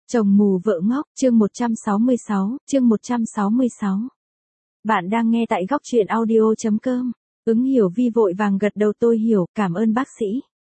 Chồng mù vợ ngốc, chương 166, chương 166. Bạn đang nghe tại góc truyện audio.com. Ứng Hiểu Vi vội vàng gật đầu tôi hiểu, cảm ơn bác sĩ.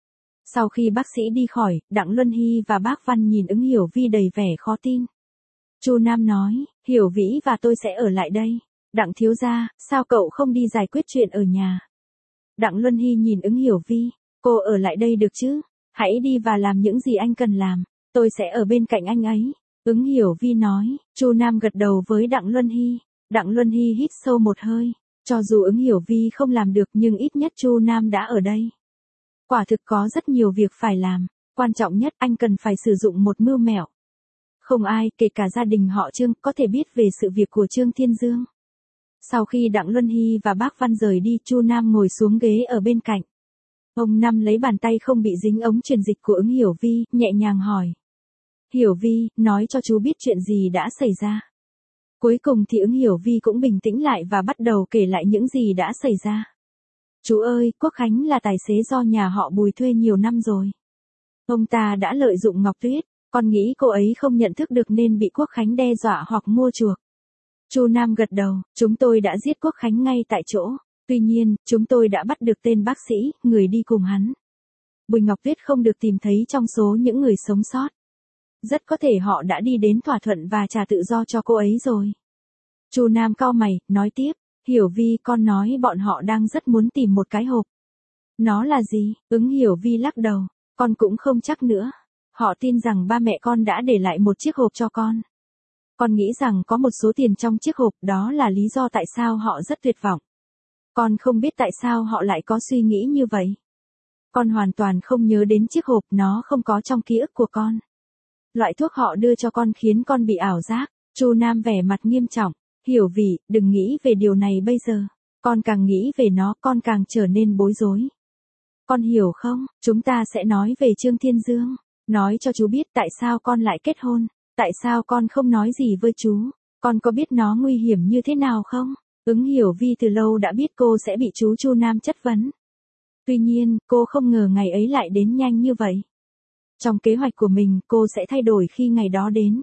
Sau khi bác sĩ đi khỏi, Đặng Luân Hy và bác Văn nhìn Ứng Hiểu Vi đầy vẻ khó tin. Chu Nam nói, Hiểu Vĩ và tôi sẽ ở lại đây. Đặng thiếu gia, sao cậu không đi giải quyết chuyện ở nhà? Đặng Luân Hy nhìn Ứng Hiểu Vi, cô ở lại đây được chứ? Hãy đi và làm những gì anh cần làm. Tôi sẽ ở bên cạnh anh ấy. Ứng Hiểu Vi nói. Chu Nam gật đầu với Đặng Luân Hy. Đặng Luân Hy hít sâu một hơi. Cho dù Ứng Hiểu Vi không làm được nhưng ít nhất Chu Nam đã ở đây. Quả thực có rất nhiều việc phải làm. Quan trọng nhất anh cần phải sử dụng một mưu mẹo. Không ai, kể cả gia đình họ Trương, có thể biết về sự việc của Trương Thiên Dương. Sau khi Đặng Luân Hy và bác Văn rời đi, Chu Nam ngồi xuống ghế ở bên cạnh. Ông Năm lấy bàn tay không bị dính ống truyền dịch của Ứng Hiểu Vi, nhẹ nhàng hỏi. Hiểu Vi, nói cho chú biết chuyện gì đã xảy ra. Cuối cùng thì Ứng Hiểu Vi cũng bình tĩnh lại và bắt đầu kể lại những gì đã xảy ra. Chú ơi, Quốc Khánh là tài xế do nhà họ Bùi thuê nhiều năm rồi. Ông ta đã lợi dụng Ngọc Tuyết, con nghĩ cô ấy không nhận thức được nên bị Quốc Khánh đe dọa hoặc mua chuộc. Chu Nam gật đầu, chúng tôi đã giết Quốc Khánh ngay tại chỗ. Tuy nhiên, chúng tôi đã bắt được tên bác sĩ, người đi cùng hắn. Bùi Ngọc Tuyết không được tìm thấy trong số những người sống sót. Rất có thể họ đã đi đến thỏa thuận và trả tự do cho cô ấy rồi. Chu Nam cau mày, nói tiếp, Hiểu Vi, con nói bọn họ đang rất muốn tìm một cái hộp. Nó là gì? Ứng Hiểu Vi lắc đầu, con cũng không chắc nữa. Họ tin rằng ba mẹ con đã để lại một chiếc hộp cho con. Con nghĩ rằng có một số tiền trong chiếc hộp, đó là lý do tại sao họ rất tuyệt vọng. Con không biết tại sao họ lại có suy nghĩ như vậy. Con hoàn toàn không nhớ đến chiếc hộp, nó không có trong ký ức của con. Loại thuốc họ đưa cho con khiến con bị ảo giác. Chu Nam vẻ mặt nghiêm trọng. Hiểu Vi, đừng nghĩ về điều này bây giờ. Con càng nghĩ về nó, con càng trở nên bối rối. Con hiểu không, chúng ta sẽ nói về Trương Thiên Dương. Nói cho chú biết tại sao con lại kết hôn. Tại sao con không nói gì với chú. Con có biết nó nguy hiểm như thế nào không? Ứng Hiểu Vi từ lâu đã biết cô sẽ bị chú Chu Nam chất vấn. Tuy nhiên, cô không ngờ ngày ấy lại đến nhanh như vậy. Trong kế hoạch của mình, cô sẽ thay đổi khi ngày đó đến.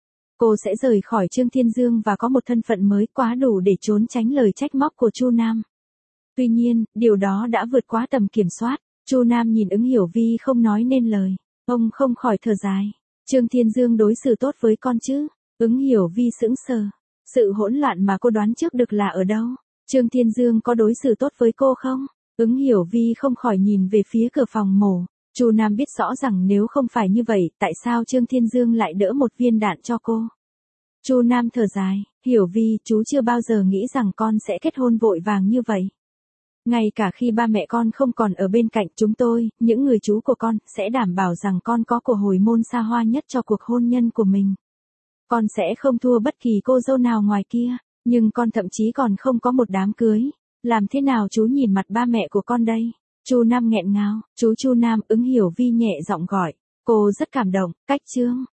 Cô sẽ rời khỏi Trương Thiên Dương và có một thân phận mới quá đủ để trốn tránh lời trách móc của Chu Nam. Tuy nhiên, điều đó đã vượt quá tầm kiểm soát. Chu Nam nhìn Ứng Hiểu Vi không nói nên lời. Ông không khỏi thở dài. Trương Thiên Dương đối xử tốt với con chứ? Ứng Hiểu Vi sững sờ. Sự hỗn loạn mà cô đoán trước được là ở đâu? Trương Thiên Dương có đối xử tốt với cô không? Ứng Hiểu Vi không khỏi nhìn về phía cửa phòng mổ. Chu Nam biết rõ rằng nếu không phải như vậy, tại sao Trương Thiên Dương lại đỡ một viên đạn cho cô? Chu Nam thở dài, Hiểu Vi, chú chưa bao giờ nghĩ rằng con sẽ kết hôn vội vàng như vậy. Ngay cả khi ba mẹ con không còn ở bên cạnh chúng tôi, những người chú của con, sẽ đảm bảo rằng con có của hồi môn xa hoa nhất cho cuộc hôn nhân của mình. Con sẽ không thua bất kỳ cô dâu nào ngoài kia, nhưng con thậm chí còn không có một đám cưới. Làm thế nào chú nhìn mặt ba mẹ của con đây? Chu Nam nghẹn ngào, chú Chu Nam, Ứng Hiểu Vi nhẹ giọng gọi. Cô rất cảm động, cách Trương